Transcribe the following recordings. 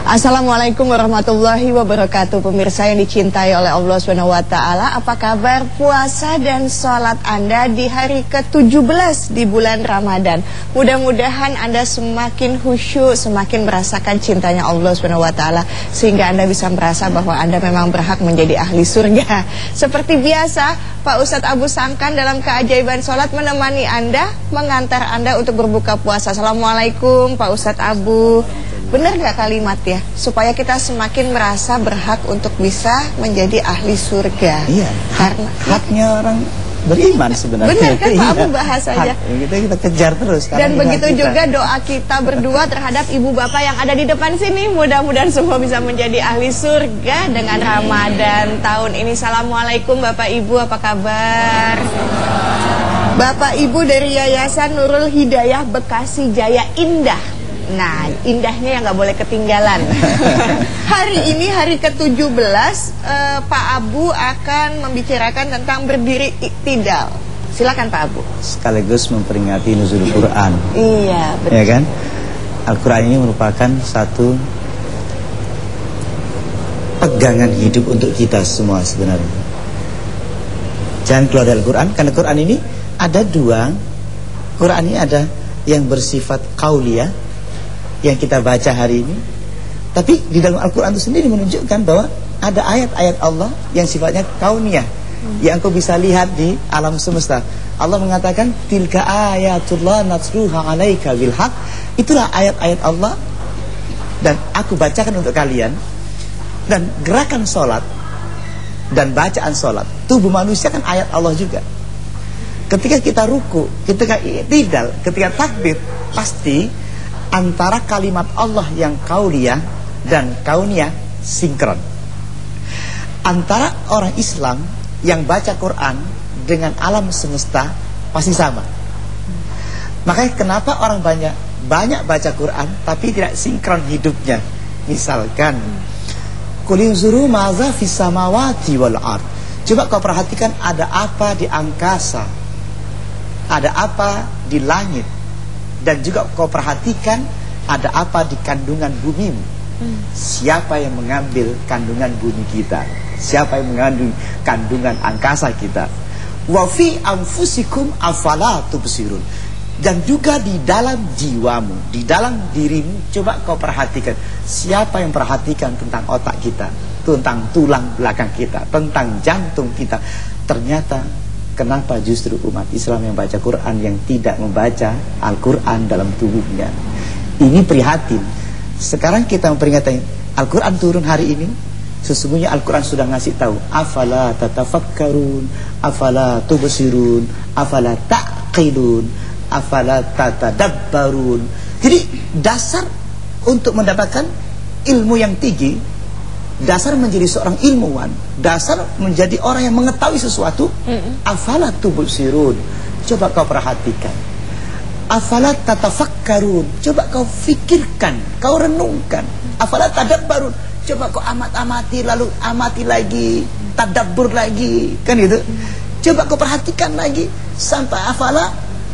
Assalamualaikum warahmatullahi wabarakatuh. Pemirsa yang dicintai oleh Allah SWT, apa kabar puasa dan sholat Anda di hari ke-17 di bulan Ramadan? Mudah-mudahan Anda semakin khusyuk, semakin merasakan cintanya Allah SWT, sehingga Anda bisa merasa bahwa Anda memang berhak menjadi ahli surga. Seperti biasa, Pak Ustadz Abu Sangkan dalam keajaiban sholat menemani Anda, mengantar Anda untuk berbuka puasa. Assalamualaikum Pak Ustadz Abu. Benar nggak kalimat ya? Supaya kita semakin merasa berhak untuk bisa menjadi ahli surga. Iya, karena haknya orang beriman sebenarnya. Benar kan Pak Abu bahasanya? Kita kejar terus. Dan begitu juga doa kita berdua terhadap ibu bapak yang ada di depan sini. Mudah-mudahan semua bisa menjadi ahli surga dengan Ramadan tahun ini. Assalamualaikum Bapak Ibu, apa kabar? Bapak Ibu dari Yayasan Nurul Hidayah Bekasi Jaya Indah. Nah, indahnya yang nggak boleh ketinggalan. Hari ini hari ke-17, Pak Abu akan membicarakan tentang berdiri iktidal. Silakan Pak Abu. Sekaligus memperingati nuzul Quran. Iya, betul. Ya kan? Al-Quran ini merupakan satu pegangan hidup untuk kita semua sebenarnya. Jangan keluar dari Al-Quran, karena Quran ini ada dua. Quran ini ada yang bersifat qauliyah, yang kita baca hari ini. Tapi di dalam Al-Quran itu sendiri menunjukkan bahwa ada ayat-ayat Allah yang sifatnya kauniyah, yang kau bisa lihat di alam semesta. Allah mengatakan tilka ayatullah natluha alaika bil haq. Itulah ayat-ayat Allah dan aku bacakan untuk kalian. Dan gerakan sholat dan bacaan sholat, tubuh manusia kan ayat Allah juga. Ketika kita ruku, ketika i'tidal, ketika takbir, pasti antara kalimat Allah yang qauliyah dan kauniyah sinkron. Antara orang Islam yang baca Quran dengan alam semesta pasti sama. Makanya kenapa orang banyak baca Quran tapi tidak sinkron hidupnya. Misalkan qul inzuru maza fis samawati wal ard. Coba kau perhatikan ada apa di angkasa, ada apa di langit. Dan juga kau perhatikan ada apa di kandungan bumimu. Siapa yang mengambil kandungan bumi kita? Siapa yang mengambil kandungan angkasa kita? Wa fi anfusikum afala tubsirun. Dan juga di dalam jiwamu, di dalam dirimu, coba kau perhatikan. Siapa yang perhatikan tentang otak kita, tentang tulang belakang kita, tentang jantung kita? Ternyata kenapa justru umat Islam yang baca Quran yang tidak membaca Al-Quran dalam tubuhnya? Ini prihatin. Sekarang kita memperingati Al-Quran turun hari ini. Sesungguhnya Al-Quran sudah ngasih tahu, afala tatafakkarun, afala tubsirun, afala taqilun, afala tatadabbarun. Jadi dasar untuk mendapatkan ilmu yang tinggi, dasar menjadi seorang ilmuwan, dasar menjadi orang yang mengetahui sesuatu, afala tubsirun, coba kau perhatikan. Afala tatafakkarun, coba kau fikirkan, kau renungkan. Afala tadabbarun, coba kau amati lalu amati lagi, tadabbur lagi, kan itu. Coba kau perhatikan lagi sampai afala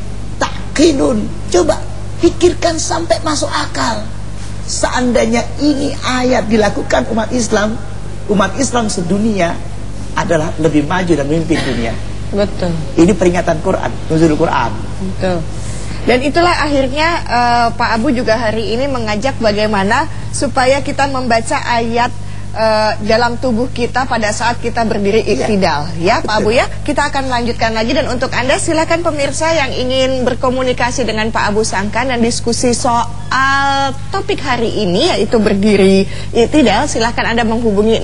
taqilun, coba pikirkan sampai masuk akal. Seandainya ini ayat dilakukan umat Islam sedunia adalah lebih maju dan memimpin dunia. Betul. Ini peringatan Quran, nuzul Quran. Betul. Dan itulah akhirnya Pak Abu juga hari ini mengajak bagaimana supaya kita membaca ayat dalam tubuh kita pada saat kita berdiri iktidal. Ya Pak Abu ya, kita akan lanjutkan lagi. Dan untuk Anda silakan pemirsa yang ingin berkomunikasi dengan Pak Abu Sangkan dan diskusi soal topik hari ini yaitu berdiri iktidal, silakan Anda menghubungi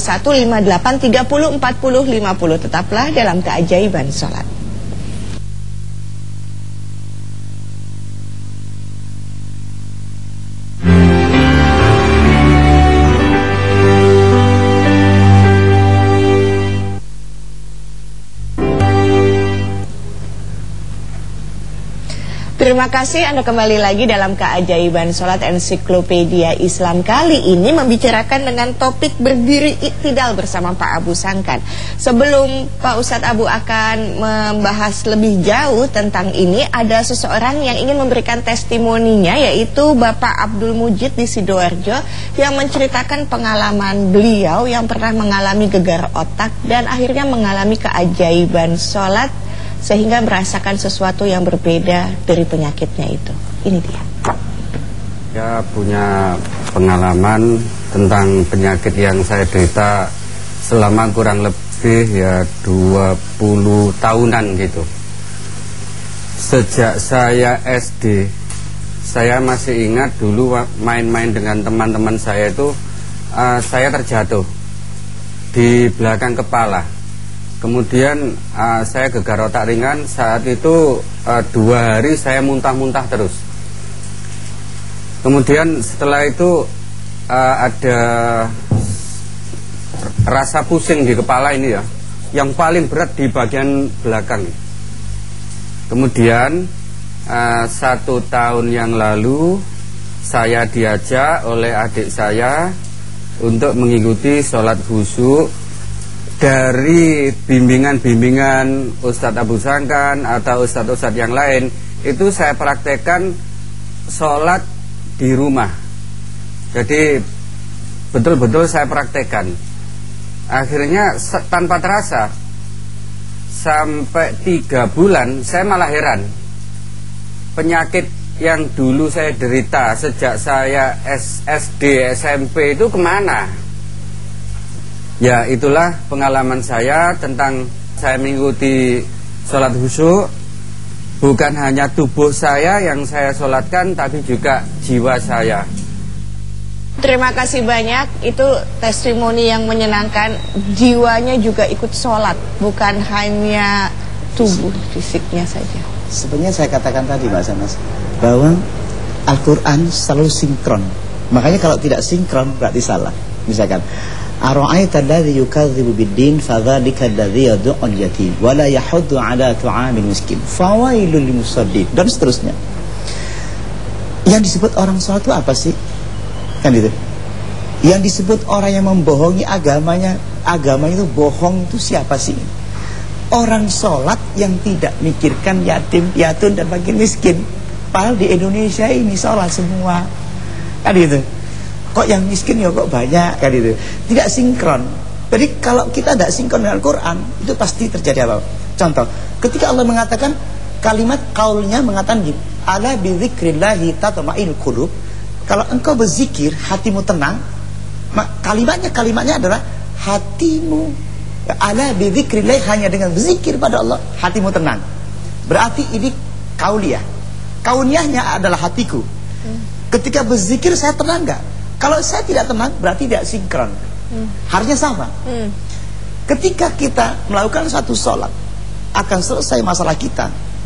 02158304050. Tetaplah dalam keajaiban sholat. Terima Terima kasih, Anda kembali lagi dalam Keajaiban Sholat Ensiklopedia Islam. Kali ini membicarakan dengan topik berdiri iktidal bersama Pak Abu Sangkan. Sebelum Pak Ustadz Abu akan membahas lebih jauh tentang ini, ada seseorang yang ingin memberikan testimoninya, yaitu Bapak Abdul Mujid di Sidoarjo, yang menceritakan pengalaman beliau yang pernah mengalami gegar otak dan akhirnya mengalami keajaiban sholat, sehingga merasakan sesuatu yang berbeda dari penyakitnya itu. Ini dia. Ya, punya pengalaman tentang penyakit yang saya derita selama kurang lebih 20 tahunan gitu. Sejak saya SD, saya masih ingat dulu main-main dengan teman-teman saya itu, saya terjatuh di belakang kepala. Kemudian saya gegar otak ringan. Saat itu 2 hari saya muntah-muntah terus. Kemudian setelah itu ada rasa pusing di kepala ini ya, yang paling berat di bagian belakang. Kemudian 1 tahun yang lalu saya diajak oleh adik saya untuk mengikuti sholat khusyuk dari bimbingan-bimbingan Ustadz Abu Sangkan atau Ustadz-Ustadz yang lain. Itu saya praktekkan sholat di rumah. Jadi betul-betul saya praktekkan. Akhirnya tanpa terasa, sampai 3 bulan saya malah heran. Penyakit yang dulu saya derita sejak saya SD, SMP itu kemana? Ya, itulah pengalaman saya tentang saya mengikuti sholat khusyuk. Bukan hanya tubuh saya yang saya sholatkan, tapi juga jiwa saya. Terima kasih banyak. Itu testimoni yang menyenangkan. Jiwanya juga ikut sholat, bukan hanya tubuh fisiknya saja. Sebenarnya saya katakan tadi Mbak Sanas, bahwa Al-Quran selalu sinkron. Makanya kalau tidak sinkron berarti salah. Misalkan, ara'aita alladhi yukadzibu bid-din fadzalika alladhi yad'ul yatim wa la yahuddu 'ala tu'amil miskin fawailul limusallin, dan seterusnya. Yang disebut orang sholat itu apa sih? Kan itu. Yang disebut orang yang membohongi agamanya itu bohong, itu siapa sih? Orang sholat yang tidak mikirkan yatim, piatu dan fakir miskin. Padahal di Indonesia ini sholat semua. Kan gitu. Kok yang miskin ya kok banyak, kan itu. Tidak sinkron. Jadi kalau kita tidak sinkron dengan Al-Quran, itu pasti terjadi apa? Contoh, ketika Allah mengatakan kalimat kaulnya mengatakan gini, ala bidzikrillahi tatma'innul qulub. Kalau engkau berzikir, hatimu tenang. Kalimatnya adalah hatimu, ala bidzikrillahi, hanya dengan berzikir pada Allah hatimu tenang. Berarti ini kauliyah. Kauniyahnya adalah hatiku. Ketika berzikir saya tenang enggak? Kalau saya tidak tenang berarti tidak sinkron. Harusnya sama. Ketika kita melakukan satu sholat, akan selesai masalah kita.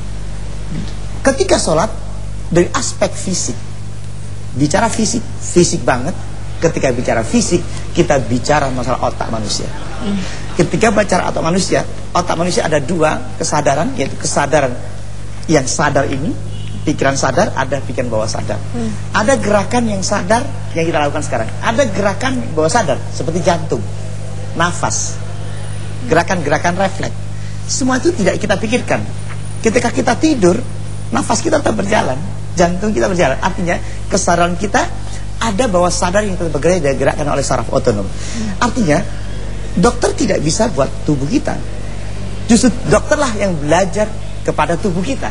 Ketika sholat, dari aspek fisik, bicara fisik banget. Ketika bicara fisik, kita bicara masalah otak manusia. Ketika bicara otak manusia ada 2 kesadaran, yaitu kesadaran yang sadar ini, pikiran sadar, ada pikiran bawah sadar. Ada gerakan yang sadar yang kita lakukan sekarang. Ada gerakan bawah sadar seperti jantung, nafas, gerakan-gerakan refleks. Semua itu tidak kita pikirkan. Ketika kita tidur, nafas kita tetap berjalan, jantung kita berjalan. Artinya kesadaran kita ada bawah sadar yang tetap bergerak dan digerakkan oleh saraf otonom. Artinya dokter tidak bisa buat tubuh kita. Justru dokterlah yang belajar kepada tubuh kita.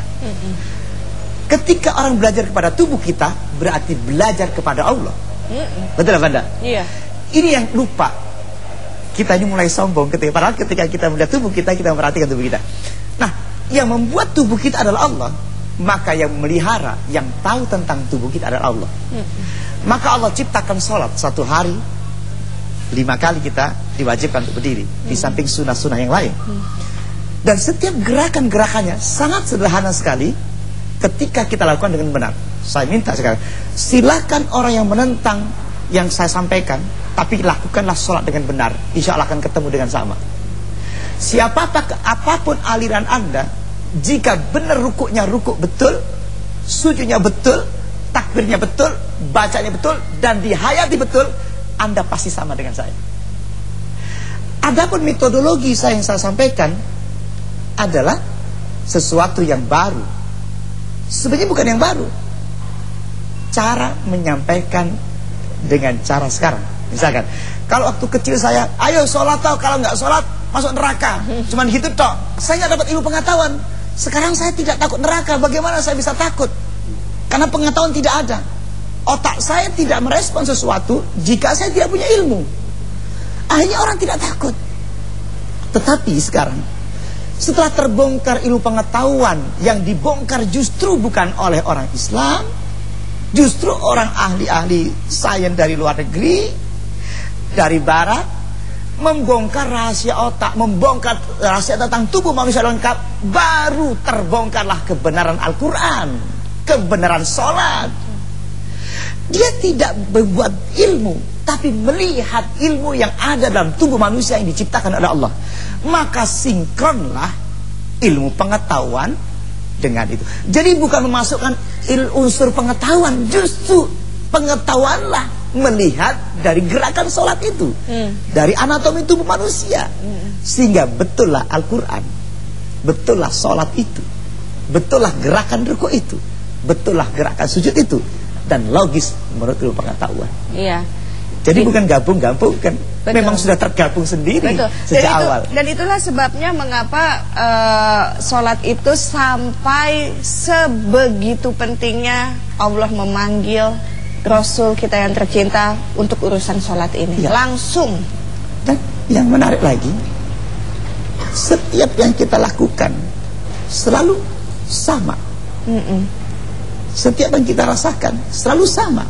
Ketika orang belajar kepada tubuh kita, berarti belajar kepada Allah. Betul apa enggak? Iya. Ini yang lupa. Kita ini mulai sombong padahal ketika kita melihat tubuh kita memperhatikan tubuh kita. Nah, yang membuat tubuh kita adalah Allah. Maka yang melihara, yang tahu tentang tubuh kita adalah Allah. Maka Allah ciptakan sholat 1 hari 5 kali kita diwajibkan untuk berdiri, di samping sunnah-sunnah yang lain. Dan setiap gerakan-gerakannya sangat sederhana sekali. Ketika kita lakukan dengan benar, saya minta sekarang, silakan orang yang menentang yang saya sampaikan, tapi lakukanlah sholat dengan benar, insya Allah akan ketemu dengan sama. Apapun aliran Anda, jika benar rukuknya rukuk betul, sujudnya betul, takbirnya betul, bacanya betul, dan dihayati betul, Anda pasti sama dengan saya. Adapun metodologi yang saya sampaikan adalah sesuatu yang baru. Sebenarnya bukan yang baru. Cara menyampaikan dengan cara sekarang. Misalkan, kalau waktu kecil saya, ayo sholat tau, kalau nggak sholat masuk neraka. Cuman gitu toh. Saya nggak dapat ilmu pengetahuan. Sekarang saya tidak takut neraka. Bagaimana saya bisa takut? Karena pengetahuan tidak ada. Otak saya tidak merespon sesuatu jika saya tidak punya ilmu. Akhirnya orang tidak takut. Tetapi sekarang, setelah terbongkar ilmu pengetahuan, yang dibongkar justru bukan oleh orang Islam, justru orang ahli-ahli sains dari luar negeri, dari barat, membongkar rahasia otak, membongkar rahasia tentang tubuh manusia lengkap. Baru terbongkarlah kebenaran Al-Quran, kebenaran sholat. Dia tidak membuat ilmu, tapi melihat ilmu yang ada dalam tubuh manusia yang diciptakan oleh Allah. Maka sinkronlah ilmu pengetahuan dengan itu. Jadi bukan memasukkan unsur pengetahuan, justru pengetahuanlah melihat dari gerakan sholat itu, dari anatomi tubuh manusia, sehingga betullah Al-Quran, betullah sholat itu, betullah gerakan ruku itu, betullah gerakan sujud itu, dan logis menurut ilmu pengetahuan. Iya. Jadi bukan gabung-gabung kan, memang sudah tergabung sendiri. Betul. Sejak awal. Dan itulah sebabnya mengapa sholat itu sampai sebegitu pentingnya Allah memanggil Rasul kita yang tercinta untuk urusan sholat ini. Ya. Langsung. Dan yang menarik lagi, setiap yang kita lakukan selalu sama. Setiap yang kita rasakan selalu sama.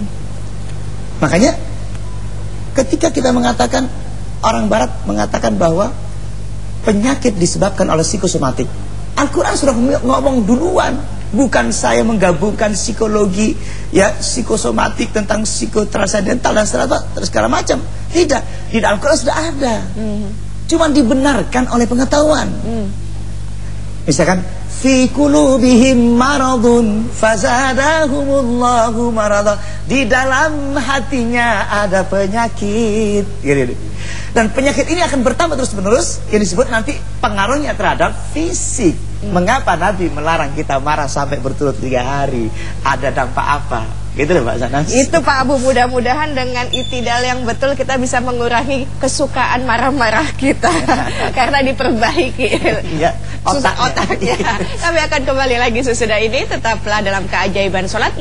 Makanya ketika kita mengatakan, orang barat mengatakan bahwa penyakit disebabkan oleh psikosomatik, Al-Quran sudah ngomong duluan. Bukan saya menggabungkan psikologi, ya, psikosomatik tentang psikotranscendental dan segala macam. Tidak, di Al-Quran sudah ada. Cuma dibenarkan oleh pengetahuan. Misalkan, fi qulubihim maradun fazadahumullahu marada. Di dalam hatinya ada penyakit. Dan penyakit ini akan bertambah terus-menerus, yang disebut nanti pengaruhnya terhadap fisik. Mengapa Nabi melarang kita marah sampai berturut 3 hari? Ada dampak apa? Gitu loh Mbak Sanas. Itu Pak Abu, mudah-mudahan dengan itidal yang betul kita bisa mengurangi kesukaan marah-marah kita. Karena diperbaiki ya, otaknya. Kami akan kembali lagi sesudah ini. Tetaplah dalam keajaiban sholat.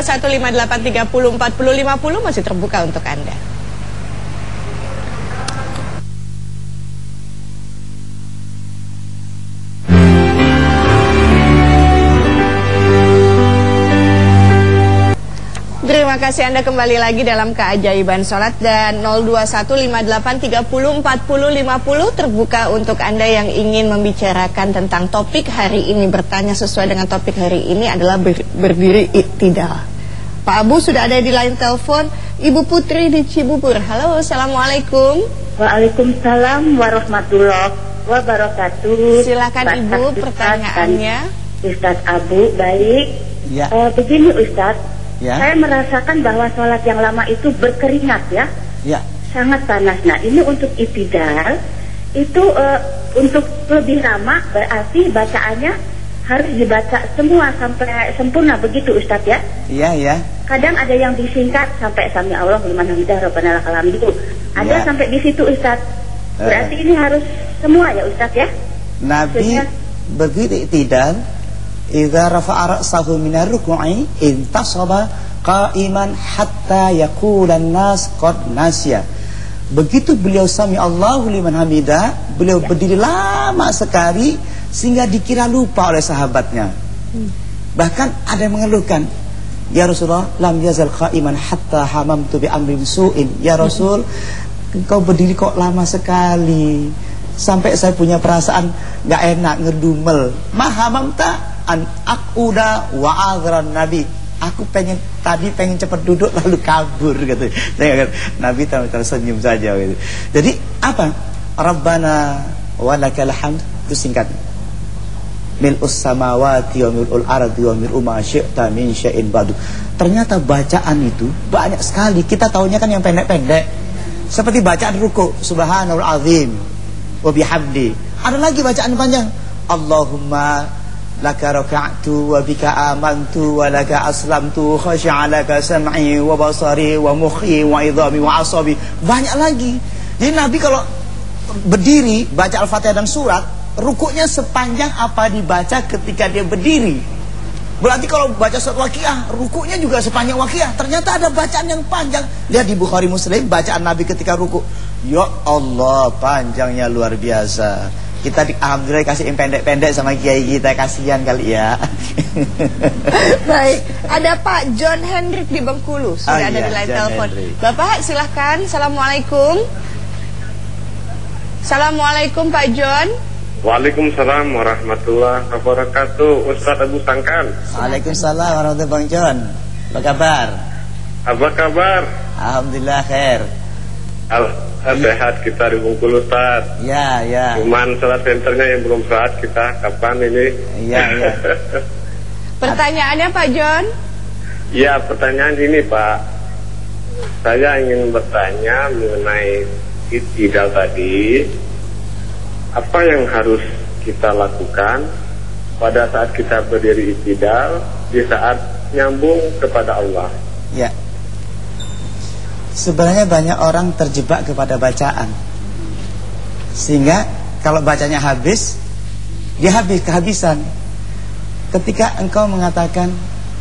021583304050 masih terbuka untuk Anda. Terima kasih Anda kembali lagi dalam keajaiban sholat, dan 021583304050 terbuka untuk Anda yang ingin membicarakan tentang topik hari ini. Bertanya sesuai dengan topik hari ini adalah berdiri iktidal. Pak Abu sudah ada di line telepon. Ibu Putri di Cibubur. Halo, assalamualaikum. Waalaikumsalam warahmatullahi wabarakatuh. Silakan Ibu, pertanyaannya. Ustaz Abu, baik. Ya. Begini Ustaz. Ya. Saya merasakan bahwa sholat yang lama itu berkeringat ya, sangat panas. Nah ini untuk itidal, itu untuk lebih lama berarti bacaannya harus dibaca semua sampai sempurna begitu Ustadz ya? Iya. Kadang ada yang disingkat sampai sami Allah liman hamidah rabbana lakal hamdu. Ada sampai di situ Ustadz. Berarti ini harus semua ya Ustadz ya? Nabi begitu iktidal, idza rafa'a ra'sahu minar ruk'i intasaba qa'iman hatta yaqula an-nas qad nasya. Begitu beliau sami Allahu liman hamidah, beliau berdiri lama sekali sehingga dikira lupa oleh sahabatnya. Bahkan ada yang mengeluhkan, ya Rasulullah, lam yazal qa'iman hatta hamamtu bi amrin su'in. Ya Rasul, engkau berdiri kok lama sekali, sampai saya punya perasaan gak enak, ngedumel. Mahamamta an akuda wa aghran Nabi. Aku pengen cepat duduk lalu kabur gitu. Nabi tersenyum saja gitu. Jadi apa? Rabbana walakal hamd, itu singkat. mil'us samawati wa mil'ul ardi wa mil'u ma syi'ta min syai'in ba'du. Ternyata bacaan itu banyak sekali. Kita tahunya kan yang pendek-pendek, seperti bacaan ruku, subhanallah azim wa bihamdi. Ada lagi bacaan panjang, Allahumma laka raka'tu wa bika amantu wa laka aslamtu khashi'alaka sam'i wa basari wa mukhi wa idhami wa asabi. Banyak lagi. Jadi Nabi kalau berdiri baca Al-Fatihah dan surat, rukuknya sepanjang apa dibaca ketika dia berdiri. Berarti kalau baca surat Waqiah, rukuknya juga sepanjang Waqiah. Ternyata ada bacaan yang panjang. Lihat di Bukhari Muslim, bacaan Nabi ketika rukuk, ya Allah, panjangnya luar biasa. Kita alhamdulillah kasih yang pendek-pendek sama kiai kita, kasihan kali ya. Baik, ada Pak John Hendrik di Bengkulu, sudah ada di line telepon. Bapak silahkan. Assalamualaikum. Assalamualaikum Pak John. Waalaikumsalam warahmatullahi wabarakatuh. Ustaz Abu Sangkan. Waalaikumsalam warahmatullahi wabarakatuh. Bang John, apa kabar? Apa kabar? Alhamdulillah khair. Sehat kita di Bengkulu, Ustaz. Ya. Cuman salat centernya yang belum saat kita kapan ini? Iya. Pertanyaannya Pak John? Ya, pertanyaan ini Pak. Saya ingin bertanya mengenai i'tidal tadi. Apa yang harus kita lakukan pada saat kita berdiri i'tidal di saat nyambung kepada Allah? Ya. Sebenarnya banyak orang terjebak kepada bacaan, sehingga kalau bacanya habis, dia kehabisan. Ketika engkau mengatakan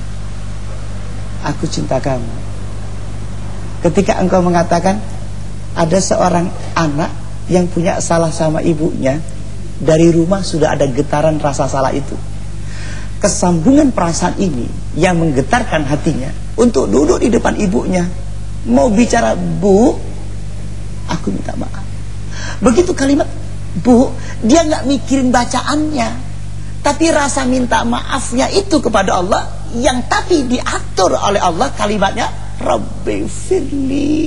aku cinta kamu, ketika engkau mengatakan ada seorang anak yang punya salah sama ibunya, dari rumah sudah ada getaran rasa salah itu. Kesambungan perasaan ini yang menggetarkan hatinya untuk duduk di depan ibunya, mau bicara, Bu, aku minta maaf. Begitu kalimat Bu, dia gak mikirin bacaannya, tapi rasa minta maafnya itu kepada Allah, yang tapi diatur oleh Allah kalimatnya Rabbi firli.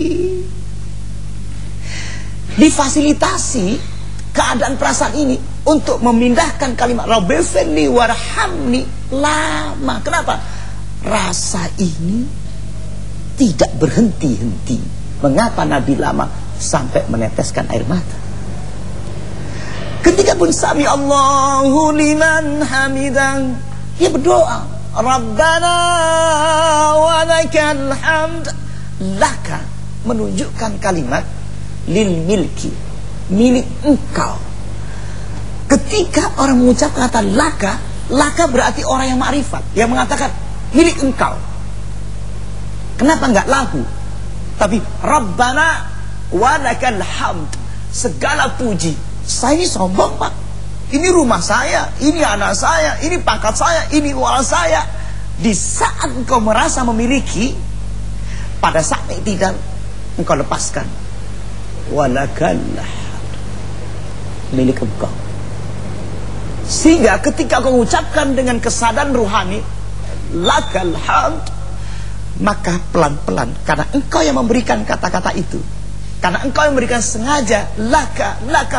Difasilitasi keadaan perasaan ini untuk memindahkan kalimat Rabbi firli warhamni lama. Kenapa? Rasa ini tidak berhenti-henti. Mengapa Nabi lama sampai meneteskan air mata? Ketika pun sami Allahu liman hamidan, dia berdoa, Rabbana wa lakal hamd. Laka menunjukkan kalimat lil milki, milik engkau. Ketika orang mengucap kata laka, laka berarti orang yang ma'rifat, yang mengatakan milik engkau. Kenapa enggak lahu? Tapi Rabbana wa lakal hamd, segala puji. Saya ini sombong Pak, ini rumah saya, ini anak saya, ini pangkat saya, ini uang saya. Di saat engkau merasa memiliki, pada saat tidak engkau lepaskan walakal hamd, milik engkau. Sehingga ketika kau ucapkan dengan kesadaran ruhani lakal hamd, maka pelan-pelan, karena engkau yang memberikan kata-kata itu, karena engkau yang memberikan sengaja, laka,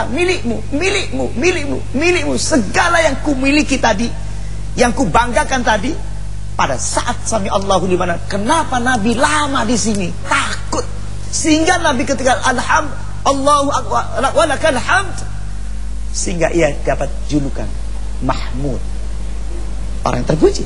milikmu, segala yang ku miliki tadi, yang ku banggakan tadi, pada saat sami Allahu liman. Kenapa Nabi lama di sini? Takut. Sehingga Nabi ketika alhamd, Allahu akbar wa lakal hamd, sehingga ia dapat julukan Mahmud, orang terpuji.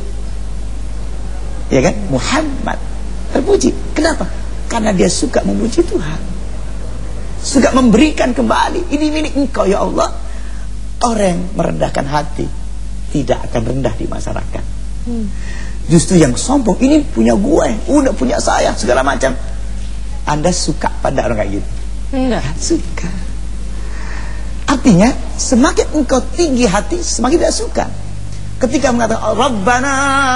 Ya kan? Muhammad terpuji. Kenapa? Karena dia suka memuji Tuhan, suka memberikan kembali. Ini milik engkau ya Allah. Orang yang merendahkan hati tidak akan rendah di masyarakat. Justru yang sombong, ini punya gue, udah punya saya, segala macam. Anda suka pada orang kayak gitu? Enggak suka. Artinya semakin engkau tinggi hati, semakin tidak suka. Ketika mengatakan Rabbana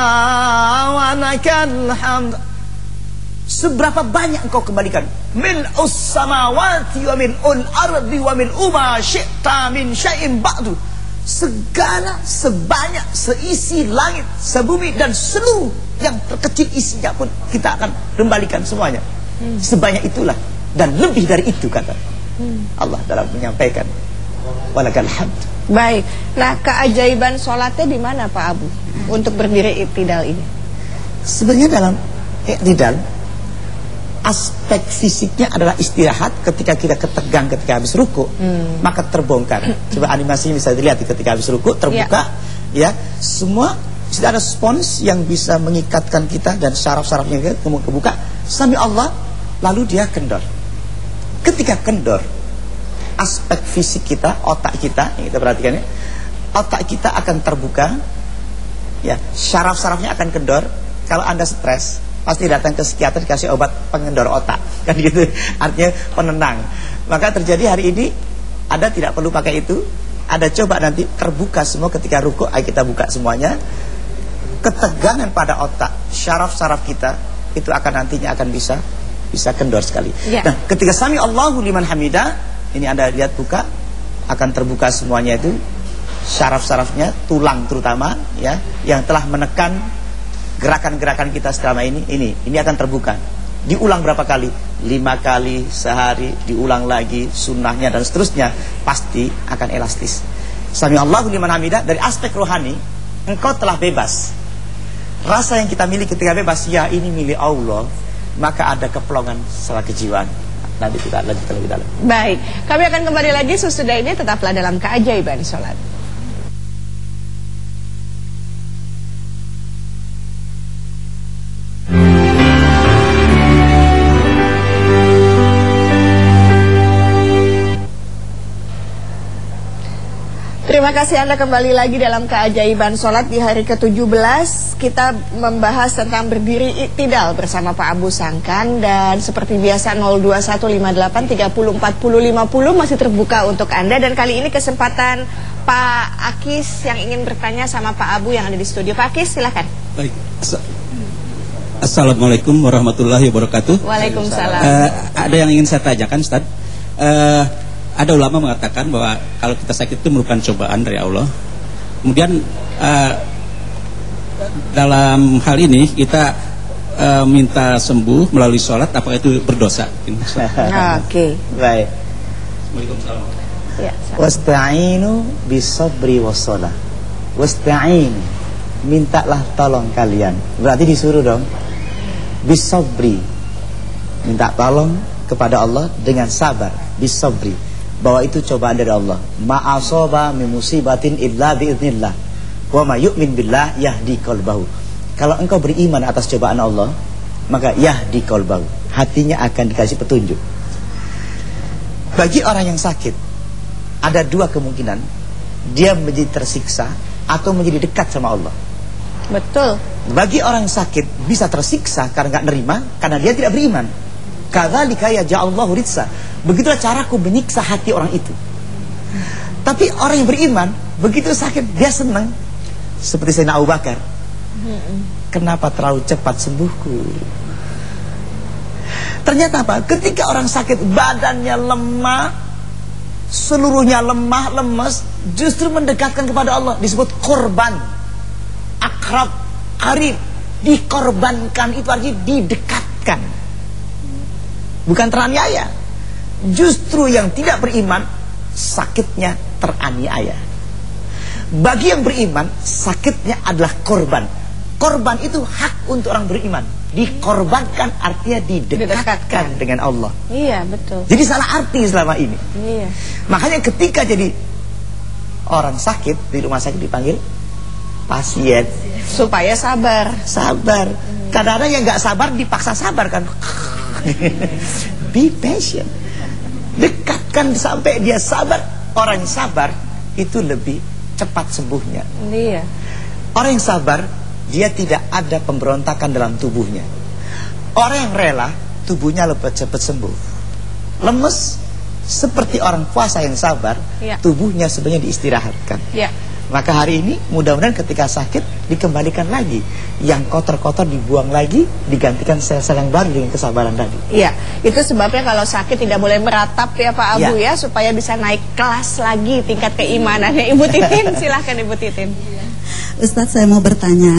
wa lakal hamd, seberapa banyak engkau kembalikan? Mil'us samawati wa mil'ul ardi wa mil'u ma syi'ta min syai'in ba'du. Segala, sebanyak, seisi langit, sebumi dan seluruh yang terkecil isinya pun kita akan kembalikan semuanya. Sebanyak itulah dan lebih dari itu, kata Allah dalam menyampaikan walakal hamd. Baik. Nah, keajaiban sholatnya di mana Pak Abu untuk berdiri i'tidal ini? Sebenarnya dalam i'tidal aspek fisiknya adalah istirahat. Ketika kita ketegang ketika habis ruku, maka terbongkar. Coba animasinya bisa dilihat ketika habis ruku terbuka, ya. Semua sudah ada spons yang bisa mengikatkan kita dan syaraf-syarafnya kita kebuka. Sami Allah, lalu dia kendor. Ketika kendor, aspek fisik kita, otak kita, yang kita perhatikan ya, otak kita akan terbuka, ya. Syaraf-syarafnya akan kendor. Kalau Anda stres, pasti datang ke psikiater dikasih obat pengendor otak, kan gitu, artinya penenang. Maka terjadi hari ini Anda tidak perlu pakai itu. Ada coba nanti terbuka semua ketika ruku. Ayo kita buka semuanya. Ketegangan pada otak, syaraf-syaraf kita itu akan nantinya akan bisa kendor sekali. Nah, ketika sami Allahu liman hamidah, ini Anda lihat buka, akan terbuka semuanya itu syaraf-syarafnya, tulang terutama, ya, yang telah menekan gerakan-gerakan kita selama ini akan terbuka. Diulang berapa kali? 5 kali sehari, diulang lagi sunnahnya dan seterusnya, pasti akan elastis. Sami Allahu liman hamidah. Dari aspek rohani, engkau telah bebas. Rasa yang kita miliki ketika bebas, ya ini milik Allah, maka ada keplongan secara kejiwaan. Nanti kita lanjutkan lebih dalam. Baik, kami akan kembali lagi sesudah ini. Tetaplah dalam keajaiban sholat. Terima kasih Anda kembali lagi dalam keajaiban sholat di hari ke-17. Kita membahas tentang berdiri i'tidal bersama Pak Abu Sangkan. Dan seperti biasa 02158304050 masih terbuka untuk Anda. Dan kali ini kesempatan Pak Akis yang ingin bertanya sama Pak Abu yang ada di studio. Pak Akis, silahkan. Baik. Assalamualaikum warahmatullahi wabarakatuh. Waalaikumsalam. Ada yang ingin saya tanyakan, Ustaz. Ada ulama mengatakan bahwa kalau kita sakit itu merupakan cobaan dari Allah. Kemudian dalam hal ini kita minta sembuh melalui sholat, apakah itu berdosa? Oke. Baik. Waalaikumsalam. Wasta'inu bisabri wassalah. Wasta'in, mintalah tolong kalian. Berarti disuruh dong. Bisabri, minta tolong kepada Allah dengan sabar. Bisabri, bahwa itu cobaan dari Allah. Ma'asoba min musibatin illa bi'idznillah. Wa ma yu'min billah yahdi qalbahu. Kalau engkau beriman atas cobaan Allah, maka yahdi qalbahu, hatinya akan dikasih petunjuk. Bagi orang yang sakit, ada dua kemungkinan. Dia menjadi tersiksa atau menjadi dekat sama Allah. Betul. Bagi orang sakit bisa tersiksa karena gak nerima, karena dia tidak beriman. Kadzalika yaj'alullahu ritsa. Begitulah caraku menyiksa hati orang itu. Tapi orang yang beriman, begitu sakit dia senang. Seperti Sayyidina Abu Bakar. Kenapa terlalu cepat sembuhku? Ternyata apa? Ketika orang sakit, badannya lemah, seluruhnya lemah, lemes, justru mendekatkan kepada Allah. Disebut korban, akrab, qarib. Dikorbankan itu artinya didekatkan, bukan teraniaya. Justru yang tidak beriman, sakitnya teraniaya. Bagi yang beriman, sakitnya adalah korban. Korban itu hak untuk orang beriman. Dikorbankan artinya didekatkan dengan Allah. Iya, betul. Jadi salah arti selama ini. Iya. Makanya ketika jadi orang sakit di rumah sakit dipanggil pasien, supaya sabar. Sabar. Kadang-kadang yang gak sabar dipaksa sabar kan. Be patient. Dekatkan sampai dia sabar. Orang yang sabar itu lebih cepat sembuhnya. Iya. Orang yang sabar, dia tidak ada pemberontakan dalam tubuhnya. Orang yang rela, tubuhnya lebih cepat sembuh. Lemes, seperti orang puasa yang sabar, tubuhnya sebenarnya diistirahatkan. Maka hari ini mudah-mudahan ketika sakit dikembalikan lagi, yang kotor-kotor dibuang lagi, digantikan sel-sel yang baru dengan kesabaran tadi. Iya, itu sebabnya kalau sakit tidak boleh meratap ya Pak Abu ya, supaya bisa naik kelas lagi tingkat keimanannya. Ibu Titin, silahkan Ibu Titin. Ustadz, saya mau bertanya,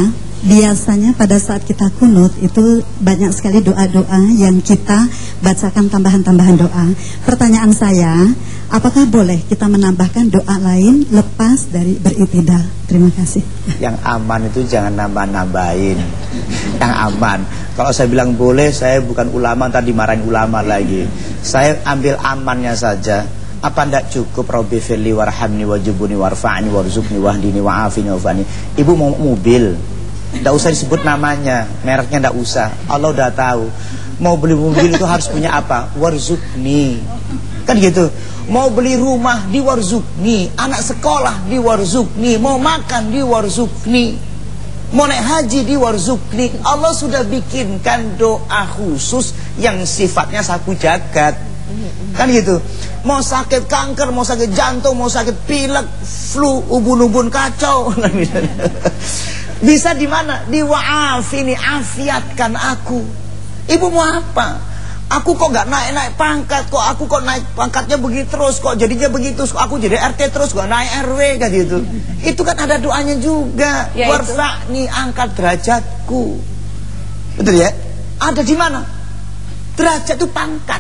biasanya pada saat kita kunut itu banyak sekali doa-doa yang kita bacakan tambahan-tambahan doa. Pertanyaan saya, apakah boleh kita menambahkan doa lain lepas dari beritidal? Terima kasih. Yang aman itu jangan nambah-nambahin. Yang aman. Kalau saya bilang boleh, saya bukan ulama, ntar dimarahin ulama lagi. Saya ambil amannya saja. Apa ndak cukup Rabbi firli warhamni wajibuni warfa'ni warzuqni wahdini wa'afini wa'fani. Ibu mau mobil, ndak usah disebut namanya, mereknya ndak usah. Allah udah tahu. Mau beli mobil itu harus punya apa? Warzuqni. Kan gitu. Mau beli rumah di warzuqni, anak sekolah di warzuqni, mau makan di warzuqni, mau naik haji di warzuqni. Allah sudah bikinkan doa khusus yang sifatnya sapu jagat. Kan gitu. Mau sakit kanker, mau sakit jantung, mau sakit pilek, flu, ubun-ubun kacau. Bisa di mana? Di wa'afini, afiatkan aku. Ibu mau apa? Aku kok gak naik-naik pangkat, kok aku kok naik pangkatnya begitu terus, kok jadinya begitu, kok aku jadi RT terus, kok naik RW kan gitu. Itu kan ada doanya juga. Warfa'ni, angkat derajatku. Betul ya? Ada di mana? Derajat itu pangkat.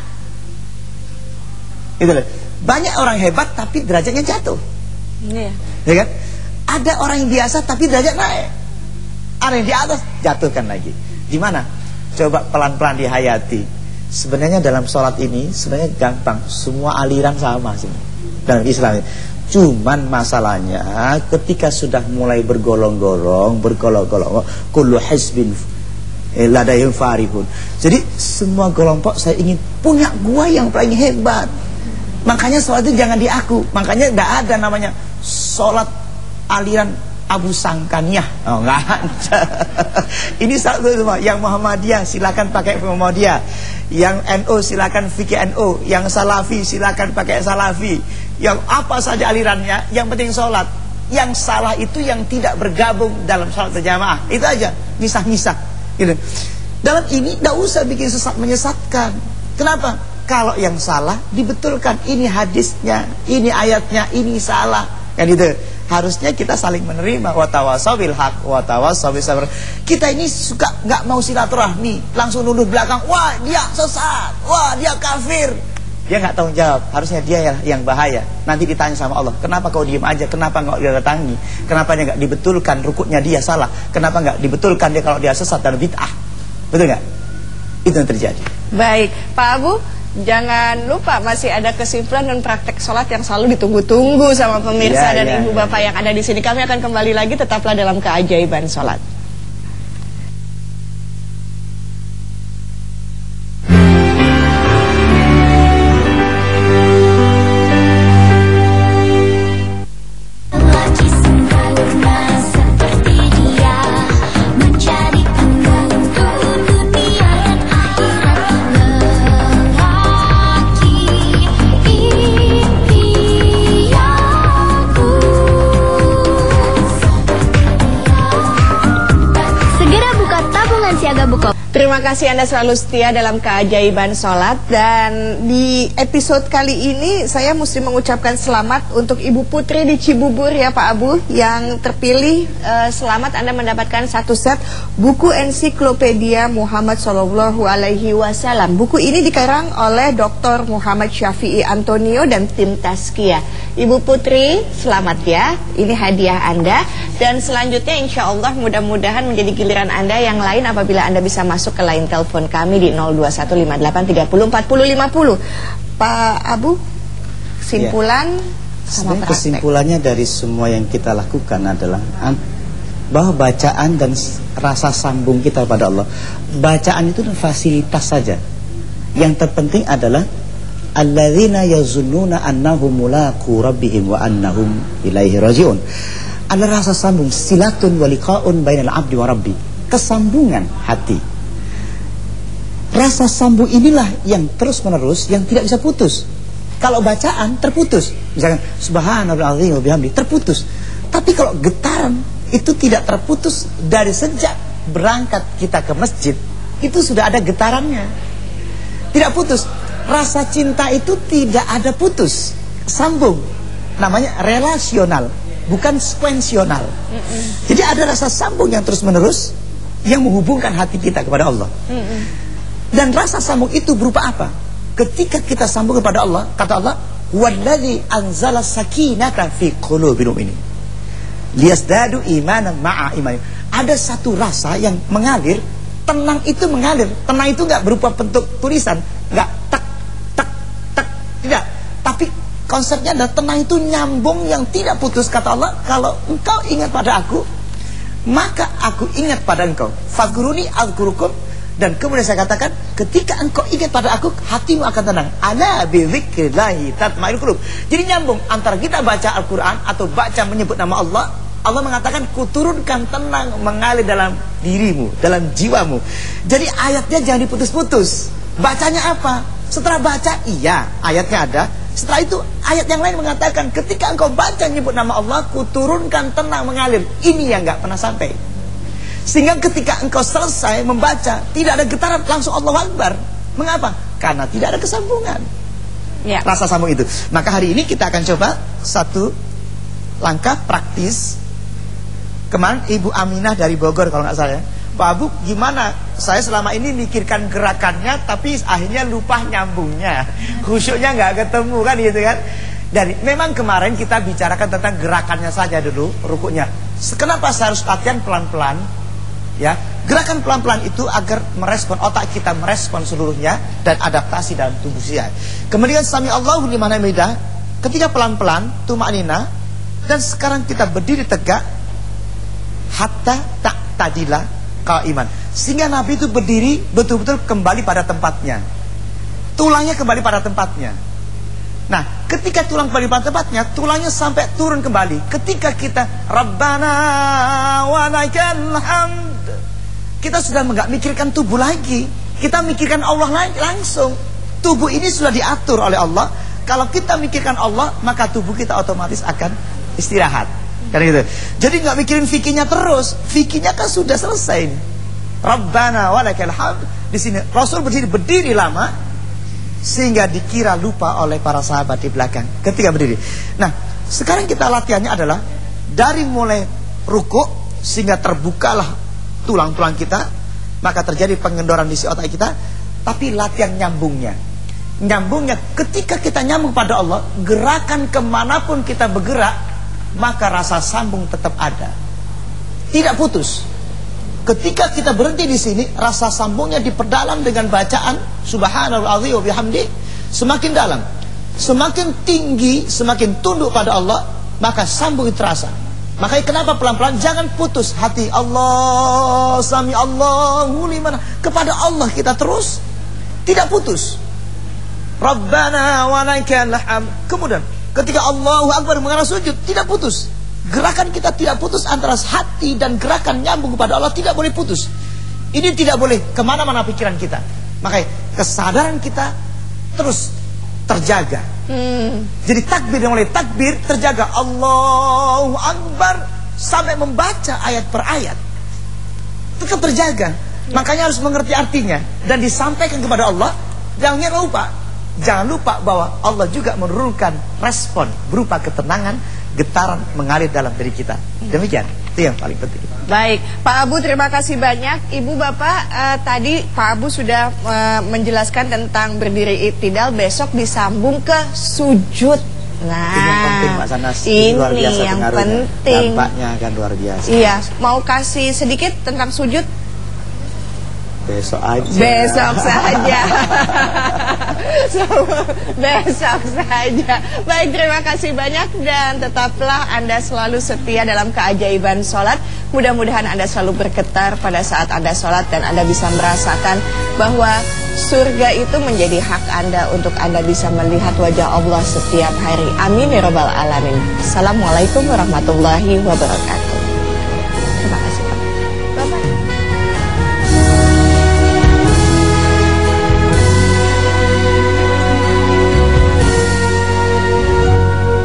Gitu loh. Banyak orang hebat tapi derajatnya jatuh. Iya. Ya kan? Ada orang yang biasa tapi derajat naik. Ada yang di atas jatuhkan lagi. Di mana? Coba pelan-pelan dihayati. Sebenarnya dalam sholat ini sebenarnya gampang. Semua aliran sama sih dalam Islam. Cuman masalahnya ketika sudah mulai bergolong-golong, kullu hizbin ladayhim farihun. Jadi semua kelompok saya ingin punya gua yang paling hebat. Makanya sholat itu jangan di aku. Makanya tidak ada namanya sholat aliran Abu Sangkaniyah. Oh, enggak ada. Ini satu semua. Yang Muhammadiyah silakan pakai Muhammadiyah. Yang NU silakan fikih NU. Yang Salafi silakan pakai Salafi. Yang apa saja alirannya, yang penting sholat. Yang salah itu yang tidak bergabung dalam sholat berjamaah. Itu aja. Misah-misah. Gitu. Dalam ini tidak usah bikin sesat menyesatkan. Kenapa? Kalau yang salah dibetulkan, ini hadisnya, ini ayatnya, ini salah. Kan itu. Harusnya kita saling menerima. Wa tawassaw bil haq wa tawassaw bis sabr. Kita ini suka enggak mau silaturahmi, langsung nuduh belakang, wah dia sesat, wah dia kafir. Dia enggak tanggung jawab. Harusnya dia yang bahaya. Nanti ditanya sama Allah, kenapa kau diam aja? Kenapa enggak dia datangi? Kenapa dia enggak dibetulkan rukuknya dia salah? Kenapa enggak dibetulkan dia kalau dia sesat dan bid'ah? Betul enggak? Itu yang terjadi. Baik, Pak Abu, jangan lupa masih ada kesimpulan dan praktek sholat yang selalu ditunggu-tunggu sama pemirsa dan ibu bapak yang ada di sini. Kami akan kembali lagi, tetaplah dalam keajaiban sholat. Terima kasih Anda selalu setia dalam keajaiban sholat. Dan di episode kali ini saya mesti mengucapkan selamat untuk Ibu Putri di Cibubur ya Pak Abu, yang terpilih. Selamat, Anda mendapatkan satu set buku ensiklopedia Muhammad SAW. Buku ini dikarang oleh Dr. Muhammad Syafi'i Antonio dan tim Tazkiyah. Ibu Putri, selamat ya. Ini hadiah Anda. Dan selanjutnya insya Allah mudah-mudahan menjadi giliran Anda yang lain apabila Anda bisa masuk ke line telepon kami di 02158304050. Pak Abu, kesimpulan sama praktek. Kesimpulannya dari semua yang kita lakukan adalah bahwa bacaan dan rasa sambung kita pada Allah. Bacaan itu fasilitas saja. Yang terpenting adalah alladzina yazunnuna annahum mulaqu rabbihim wa annahum ilaihi rajiun. Ada rasa sambung, silatun wa liqaun bainal abdi wa rabbi. Kesambungan hati. Rasa sambung inilah yang terus-menerus, yang tidak bisa putus. Kalau bacaan terputus, misalkan subhanallahil wa bihamdi, terputus. Tapi kalau getaran itu tidak terputus. Dari sejak berangkat kita ke masjid, itu sudah ada getarannya. Tidak putus. Rasa cinta itu tidak ada putus, sambung. Namanya relasional. bukan sekuensional. Jadi ada rasa sambung yang terus menerus yang menghubungkan hati kita kepada Allah. Dan rasa sambung itu berupa apa? Ketika kita sambung kepada Allah, kata Allah, "Wallazi anzala sakinata fi qulubil mu'minin liyazdadu imanan ma'a imanihim." Ada satu rasa yang mengalir, tenang itu mengalir. Tenang itu enggak berupa bentuk tulisan, enggak tak tak tak, tidak. Tapi konsepnya adalah tenang itu nyambung yang tidak putus. Kata Allah, kalau engkau ingat pada aku, maka aku ingat pada engkau. Fadhkuruni adzkurukum. Dan kemudian saya katakan, ketika engkau ingat pada aku, hatimu akan tenang. Ala bi dzikrillahi tatma'innul qulub. Jadi nyambung antara kita baca Al-Qur'an atau baca menyebut nama Allah. Allah mengatakan, kuturunkan tenang mengalir dalam dirimu, dalam jiwamu. Jadi ayatnya jangan diputus-putus. Bacanya apa? Setelah baca, iya, ayatnya ada. Setelah itu, ayat yang lain mengatakan, ketika engkau baca menyebut nama Allah, kuturunkan tenang mengalir. Ini yang gak pernah sampai. Sehingga ketika engkau selesai membaca, tidak ada getaran, langsung Allahu Akbar. Mengapa? Karena tidak ada kesambungan. Ya. Rasa sambung itu. Maka hari ini kita akan coba satu langkah praktis. Kemarin Ibu Aminah dari Bogor kalau nggak salah ya, Pak Abu, gimana? Saya selama ini mikirkan gerakannya, tapi akhirnya lupa nyambungnya, khusyuknya nggak ketemu kan gitu kan. Dan memang kemarin kita bicarakan tentang gerakannya saja dulu, rukuknya. Kenapa saya harus latihan pelan-pelan? Ya, gerakan pelan-pelan itu agar merespon, otak kita merespon seluruhnya dan adaptasi dalam tubuh saya. Kemudian sami Allahu liman hamidah, ketika pelan-pelan tumanina, dan sekarang kita berdiri tegak hatta tak tadilah qaiman, sehingga Nabi itu berdiri betul-betul kembali pada tempatnya, tulangnya kembali pada tempatnya. Nah, ketika tulang kembali pada tempatnya, tulangnya sampai turun kembali. Ketika kita Rabbana wa lakal hamd, kita sudah enggak mikirkan tubuh lagi, kita mikirkan Allah langsung. Tubuh ini sudah diatur oleh Allah. Kalau kita mikirkan Allah, maka tubuh kita otomatis akan istirahat. Kan gitu. Jadi enggak mikirin fikihnya terus. Fikihnya kan sudah selesai. Rabbana wa lakal hamd. Di sini Rasul berdiri lama sehingga dikira lupa oleh para sahabat di belakang ketika berdiri. Nah, sekarang kita latihannya adalah dari mulai rukuk sehingga terbukalah tulang-tulang kita, maka terjadi pengendoran di isi otak kita. Tapi latihan nyambungnya ketika kita nyambung pada Allah, gerakan kemanapun kita bergerak, maka rasa sambung tetap ada, tidak putus. Ketika kita berhenti di sini, rasa sambungnya diperdalam dengan bacaan Subhanallah wa bihamdi, semakin dalam, semakin tinggi, semakin tunduk pada Allah, maka sambung itu terasa. Makanya kenapa pelan-pelan, jangan putus hati. Allah sami Allahu liman, kepada Allah kita terus, tidak putus. Rabbana wa lakal hamd. Kemudian ketika Allahu Akbar mengarah sujud, tidak putus. Gerakan kita tidak putus antara hati dan gerakan nyambung kepada Allah, tidak boleh putus. Ini tidak boleh kemana-mana pikiran kita. Makanya kesadaran kita terus terjaga. Jadi takbir yang mulai takbir terjaga, Allahu Akbar, sampai membaca ayat per ayat tetap terjaga. Makanya harus mengerti artinya dan disampaikan kepada Allah. Jangan lupa bahwa Allah juga menurunkan respon berupa ketenangan, getaran mengalir dalam diri kita. Demikian, itu yang paling penting. Baik, Pak Abu, terima kasih banyak. Ibu Bapak, tadi Pak Abu sudah menjelaskan tentang berdiri iktidal, besok disambung ke sujud. Nah, ini yang penting, Mbak Sanas. Ini luar biasa yang pengaruhnya. penting. Dampaknya akan luar biasa. Iya, mau kasih sedikit tentang sujud? Besok aja. Besok saja. Besok saja. Baik, terima kasih banyak dan tetaplah Anda selalu setia dalam keajaiban sholat. Mudah-mudahan Anda selalu bergetar pada saat Anda sholat dan Anda bisa merasakan bahwa surga itu menjadi hak Anda untuk Anda bisa melihat wajah Allah setiap hari. Amin ya rabbal alamin. Assalamualaikum warahmatullahi wabarakatuh. Terima kasih Pak. Bye-bye.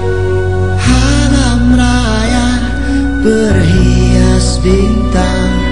Berhias bintang